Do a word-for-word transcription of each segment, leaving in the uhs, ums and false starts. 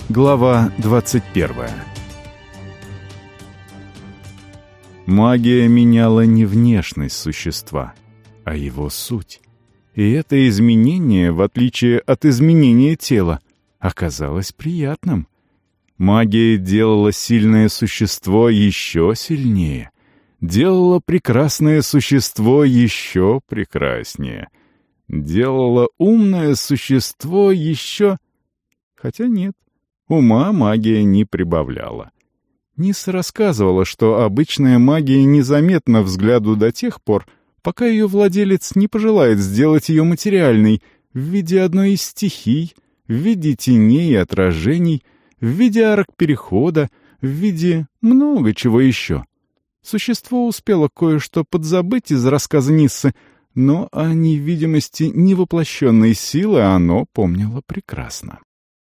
Глава двадцать первая. Магия меняла не внешность существа, а его суть. И это изменение, в отличие от изменения тела, оказалось приятным. Магия делала сильное существо еще сильнее, делала прекрасное существо еще прекраснее, делала умное существо еще... Хотя нет. Ума магия не прибавляла. Ниса рассказывала, что обычная магия незаметна взгляду до тех пор, пока ее владелец не пожелает сделать ее материальной в виде одной из стихий, в виде теней и отражений, в виде арок перехода, в виде много чего еще. Существо успело кое-что подзабыть из рассказа Ниссы, но о невидимости невоплощенной силы оно помнило прекрасно.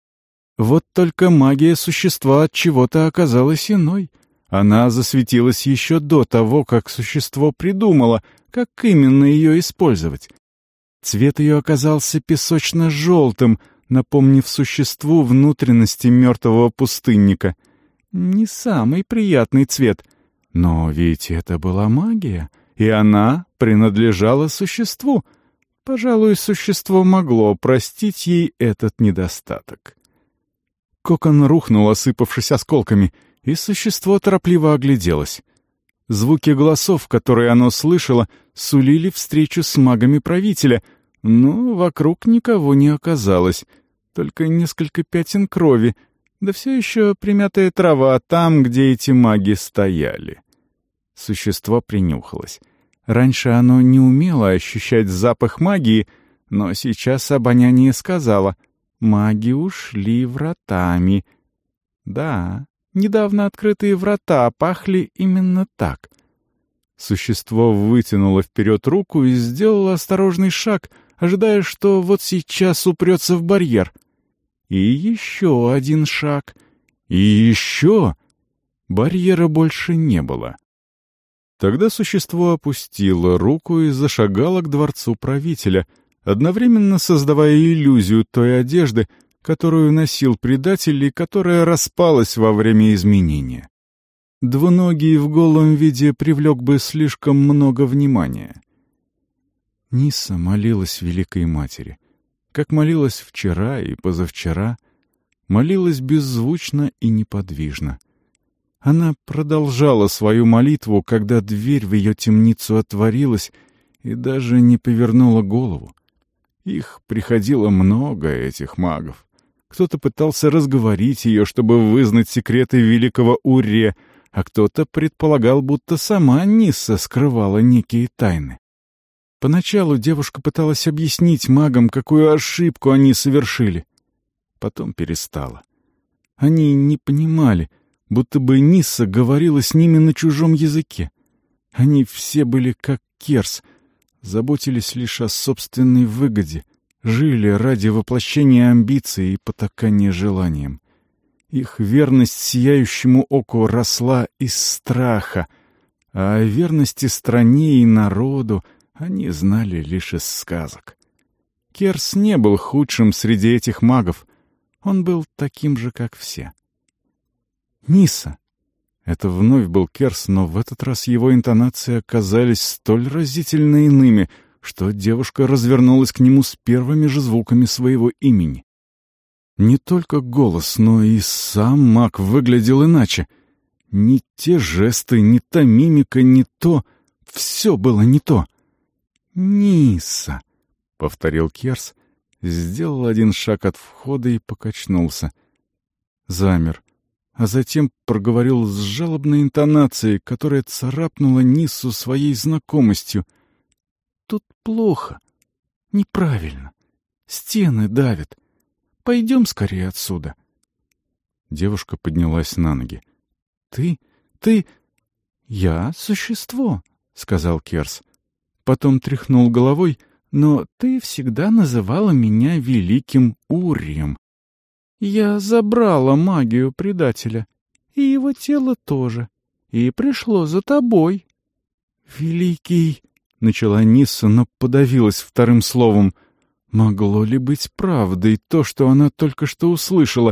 Вот только магия существа от чего-то оказалась иной. Она засветилась еще до того, как существо придумало, как именно ее использовать. Цвет ее оказался песочно-желтым, напомнив существу внутренности мертвого пустынника. Не самый приятный цвет, но ведь это была магия, и она принадлежала существу. Пожалуй, существо могло простить ей этот недостаток. Кокон рухнул, осыпавшись осколками, и существо торопливо огляделось. Звуки голосов, которые оно слышало, сулили встречу с магами правителя, но вокруг никого не оказалось, только несколько пятен крови, да все еще примятая трава там, где эти маги стояли. Существо принюхалось. Раньше оно не умело ощущать запах магии, но сейчас обоняние сказало — маги ушли вратами. Да, недавно открытые врата пахли именно так. Существо вытянуло вперед руку и сделало осторожный шаг, ожидая, что вот сейчас упрется в барьер. И еще один шаг. И еще. Барьера больше не было. Тогда существо опустило руку и зашагало к дворцу правителя, одновременно создавая иллюзию той одежды, которую носил предатель и которая распалась во время изменения. Двуногий в голом виде привлек бы слишком много внимания. Нисса молилась Великой Матери, как молилась вчера и позавчера, молилась беззвучно и неподвижно. Она продолжала свою молитву, когда дверь в ее темницу отворилась, и даже не повернула голову. Их приходило много, этих магов. Кто-то пытался разговорить ее, чтобы вызнать секреты великого Урье, а кто-то предполагал, будто сама Нисса скрывала некие тайны. Поначалу девушка пыталась объяснить магам, какую ошибку они совершили. Потом перестала. Они не понимали, будто бы Нисса говорила с ними на чужом языке. Они все были как Керс, заботились лишь о собственной выгоде, жили ради воплощения амбиций и потакания желаниям. Их верность сияющему оку росла из страха, а о верности стране и народу они знали лишь из сказок. Керс не был худшим среди этих магов, он был таким же, как все. «Нисса!» Это вновь был Керс, но в этот раз его интонации оказались столь разительно иными, что девушка развернулась к нему с первыми же звуками своего имени. Не только голос, но и сам маг выглядел иначе. Ни те жесты, ни та мимика, ни то... Все было не то. «Нисса!» — повторил Керс, сделал один шаг от входа и покачнулся. Замер. А затем проговорил с жалобной интонацией, которая царапнула Ниссу своей знакомостью. «Тут плохо. Неправильно. Стены давят. Пойдем скорее отсюда». Девушка поднялась на ноги. «Ты? Ты?» «Я — существо», — сказал Керс. Потом тряхнул головой. «Но ты всегда называла меня великим Урьем. Я забрала магию предателя, и его тело тоже, и пришло за тобой». «Великий...» — начала Нисса, но подавилась вторым словом. Могло ли быть правдой то, что она только что услышала?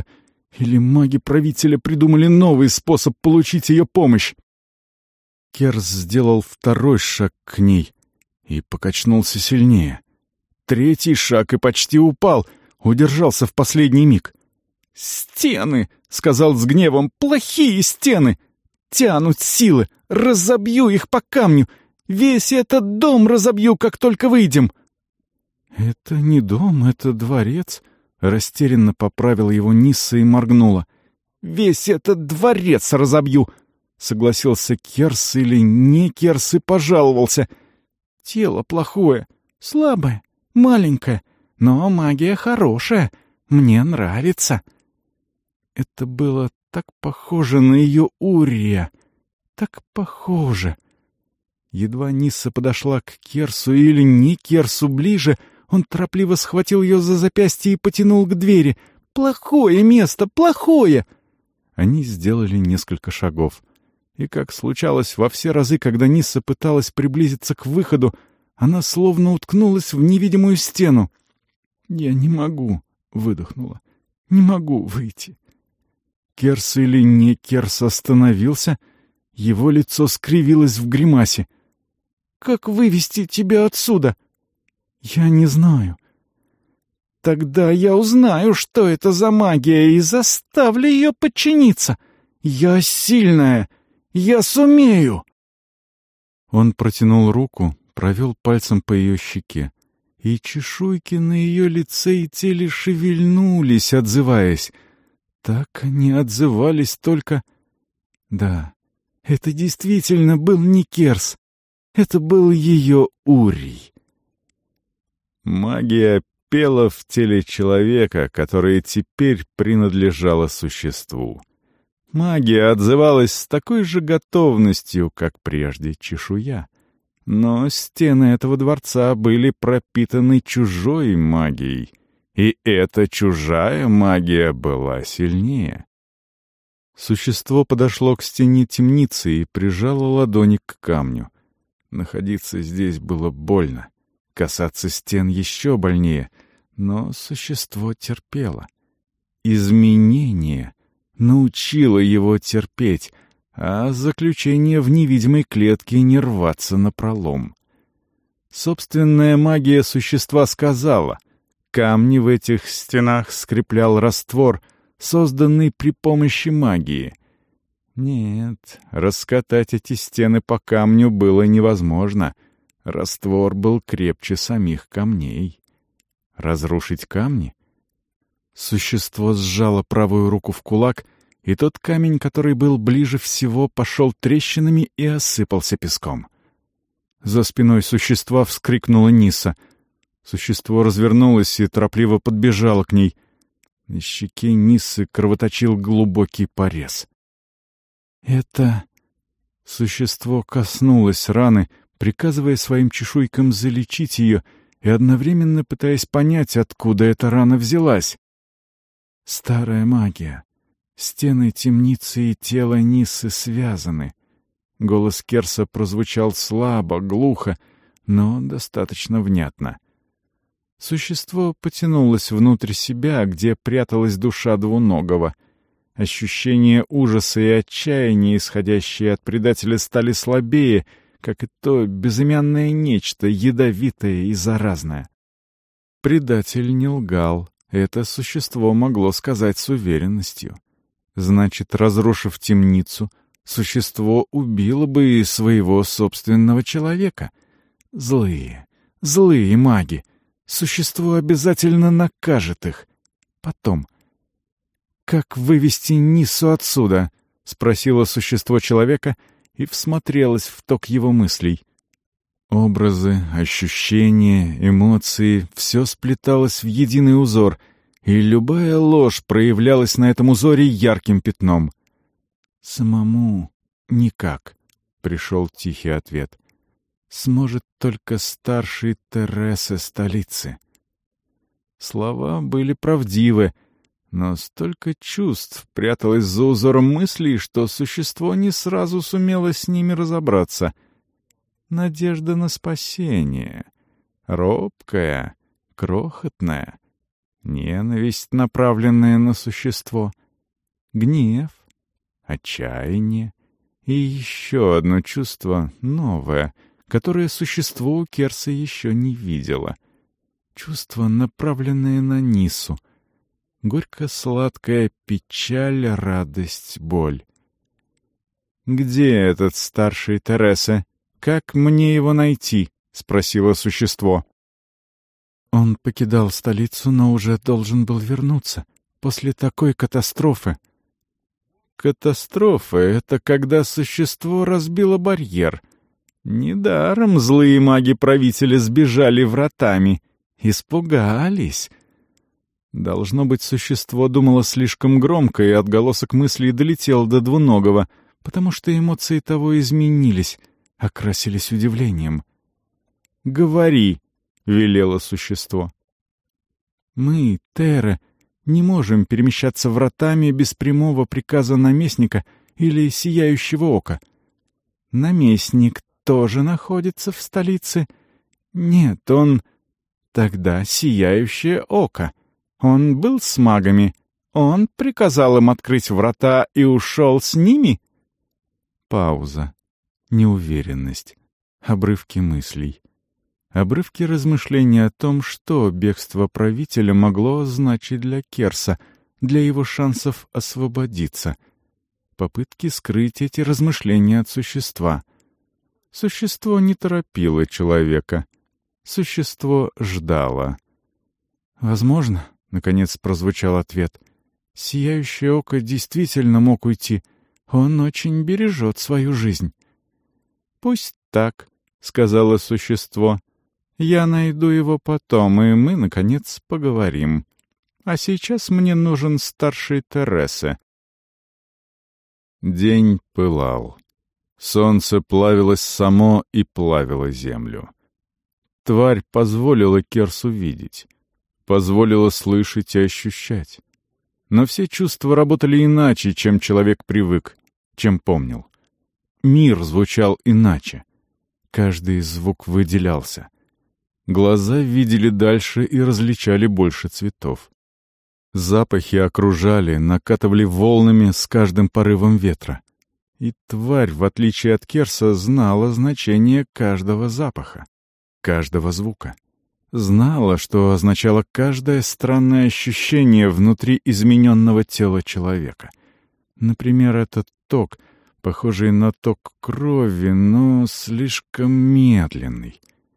Или маги-правителя придумали новый способ получить ее помощь? Керс сделал второй шаг к ней и покачнулся сильнее. Третий шаг и почти упал, удержался в последний миг. «Стены!» — сказал с гневом. «Плохие стены! Тянут силы! Разобью их по камню! Весь этот дом разобью, как только выйдем!» «Это не дом, это дворец», — растерянно поправила его Нисса и моргнула. «Весь этот дворец разобью!» — согласился Керс или не Керс и пожаловался. «Тело плохое, слабое, маленькое, но магия хорошая, мне нравится». Это было так похоже на ее Урия, так похоже. Едва Нисса подошла к Керсу или не Керсу ближе, он торопливо схватил ее за запястье и потянул к двери. «Плохое место, плохое!» Они сделали несколько шагов. И, как случалось во все разы, когда Нисса пыталась приблизиться к выходу, она словно уткнулась в невидимую стену. «Я не могу», — выдохнула. «Не могу выйти». Керс или не Керс остановился. Его лицо скривилось в гримасе. «Как вывести тебя отсюда?» «Я не знаю». «Тогда я узнаю, что это за магия, и заставлю ее подчиниться. Я сильная. Я сумею!» Он протянул руку, провел пальцем по ее щеке, и чешуйки на ее лице и теле шевельнулись, отзываясь. Так они отзывались только... Да, это действительно был не Керс. Это был ее Урий. Магия пела в теле человека, которое теперь принадлежало существу. Магия отзывалась с такой же готовностью, как прежде чешуя. Но стены этого дворца были пропитаны чужой магией, и эта чужая магия была сильнее. Существо подошло к стене темницы и прижало ладони к камню. Находиться здесь было больно, касаться стен еще больнее, но существо терпело. Изменение научило его терпеть, а заключение в невидимой клетке не рваться напролом. Собственная магия существа сказала, камни в этих стенах скреплял раствор, созданный при помощи магии. Нет, раскатать эти стены по камню было невозможно. Раствор был крепче самих камней. Разрушить камни? Существо сжало правую руку в кулак, и тот камень, который был ближе всего, пошел трещинами и осыпался песком. За спиной существа вскрикнула Нисса. Существо развернулось и торопливо подбежало к ней. На щеке Ниссы кровоточил глубокий порез. Это... Существо коснулось раны, приказывая своим чешуйкам залечить ее и одновременно пытаясь понять, откуда эта рана взялась. Старая магия. Стены темницы и тело Ниссы связаны. Голос Керса прозвучал слабо, глухо, но достаточно внятно. Существо потянулось внутрь себя, где пряталась душа двуногого. Ощущения ужаса и отчаяния, исходящие от предателя, стали слабее, как и то безымянное нечто, ядовитое и заразное. Предатель не лгал. Это существо могло сказать с уверенностью. Значит, разрушив темницу, существо убило бы и своего собственного человека. Злые, злые маги. Существо обязательно накажет их. Потом. «Как вывести Ниссу отсюда?» — спросило существо человека и всмотрелось в ток его мыслей. Образы, ощущения, эмоции — все сплеталось в единый узор, и любая ложь проявлялась на этом узоре ярким пятном. «Самому никак», — пришел тихий ответ. «Сможет только старший Тереса столицы». Слова были правдивы, но столько чувств пряталось за узором мыслей, что существо не сразу сумело с ними разобраться. Надежда на спасение. Робкая, крохотная. Ненависть, направленная на существо. гнев, отчаяние и еще одно чувство новое, которое существо у Керса еще не видело. Чувство, направленное на Нису. Горько-сладкая печаль, радость, боль. «Где этот старший Тереса? Как мне его найти?» — спросило существо. «Он покидал столицу, но уже должен был вернуться после такой катастрофы». «Катастрофа — это когда существо разбило барьер. Недаром злые маги-правители сбежали вратами. Испугались». Должно быть, существо думало слишком громко, и отголосок мыслей долетел до двуногого, потому что эмоции того изменились, окрасились удивлением. «Говори», — велело существо. «Мы, Терры, не можем перемещаться вратами без прямого приказа наместника или сияющего ока. Наместник тоже находится в столице? Нет, он... Тогда сияющее око. Он был с магами. Он приказал им открыть врата и ушел с ними?» Пауза. Неуверенность. Обрывки мыслей. Обрывки размышлений о том, что бегство правителя могло значить для Керса, для его шансов освободиться. Попытки скрыть эти размышления от существа. Существо не торопило человека. Существо ждало. «Возможно», — наконец прозвучал ответ, — «сияющее око действительно мог уйти. Он очень бережет свою жизнь». «Пусть так», — сказала существо. «Я найду его потом, и мы, наконец, поговорим. А сейчас мне нужен старший Тереса». День пылал. Солнце плавилось само и плавило землю. Тварь позволила Керсу видеть, позволила слышать и ощущать. Но все чувства работали иначе, чем человек привык, чем помнил. Мир звучал иначе. Каждый звук выделялся. Глаза видели дальше и различали больше цветов. Запахи окружали, накатывали волнами с каждым порывом ветра. И тварь, в отличие от Керса, знала значение каждого запаха, каждого звука. Знала, что означало каждое странное ощущение внутри измененного тела человека. Например, этот ток, похожий на ток крови, но слишком медленный.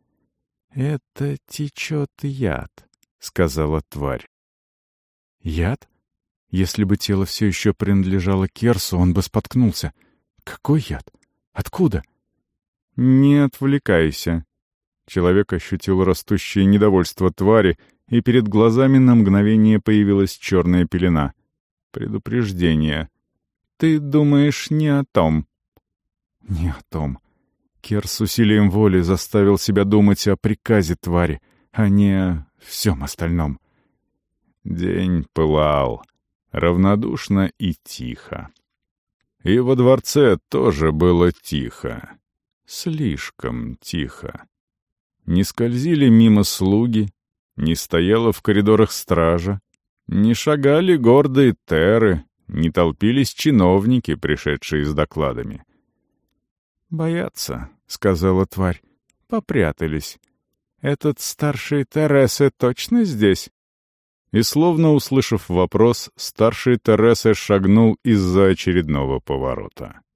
«Это течет яд», — сказала тварь. «Яд? Если бы тело все еще принадлежало Керсу, он бы споткнулся. Какой яд? Откуда?» «Не отвлекайся». Человек ощутил растущее недовольство твари, и перед глазами на мгновение появилась черная пелена. Предупреждение. «Ты думаешь не о том». «Не о том». Керс с усилием воли заставил себя думать о приказе твари, а не о всем остальном. День пылал, равнодушно и тихо. И во дворце тоже было тихо. Слишком тихо. Не скользили мимо слуги, не стояла в коридорах стража, не шагали гордые терры, не толпились чиновники, пришедшие с докладами. «Боятся», — сказала тварь, — «попрятались. Этот старший Тереса точно здесь?» И, словно услышав вопрос, старший Тереса шагнул из-за очередного поворота.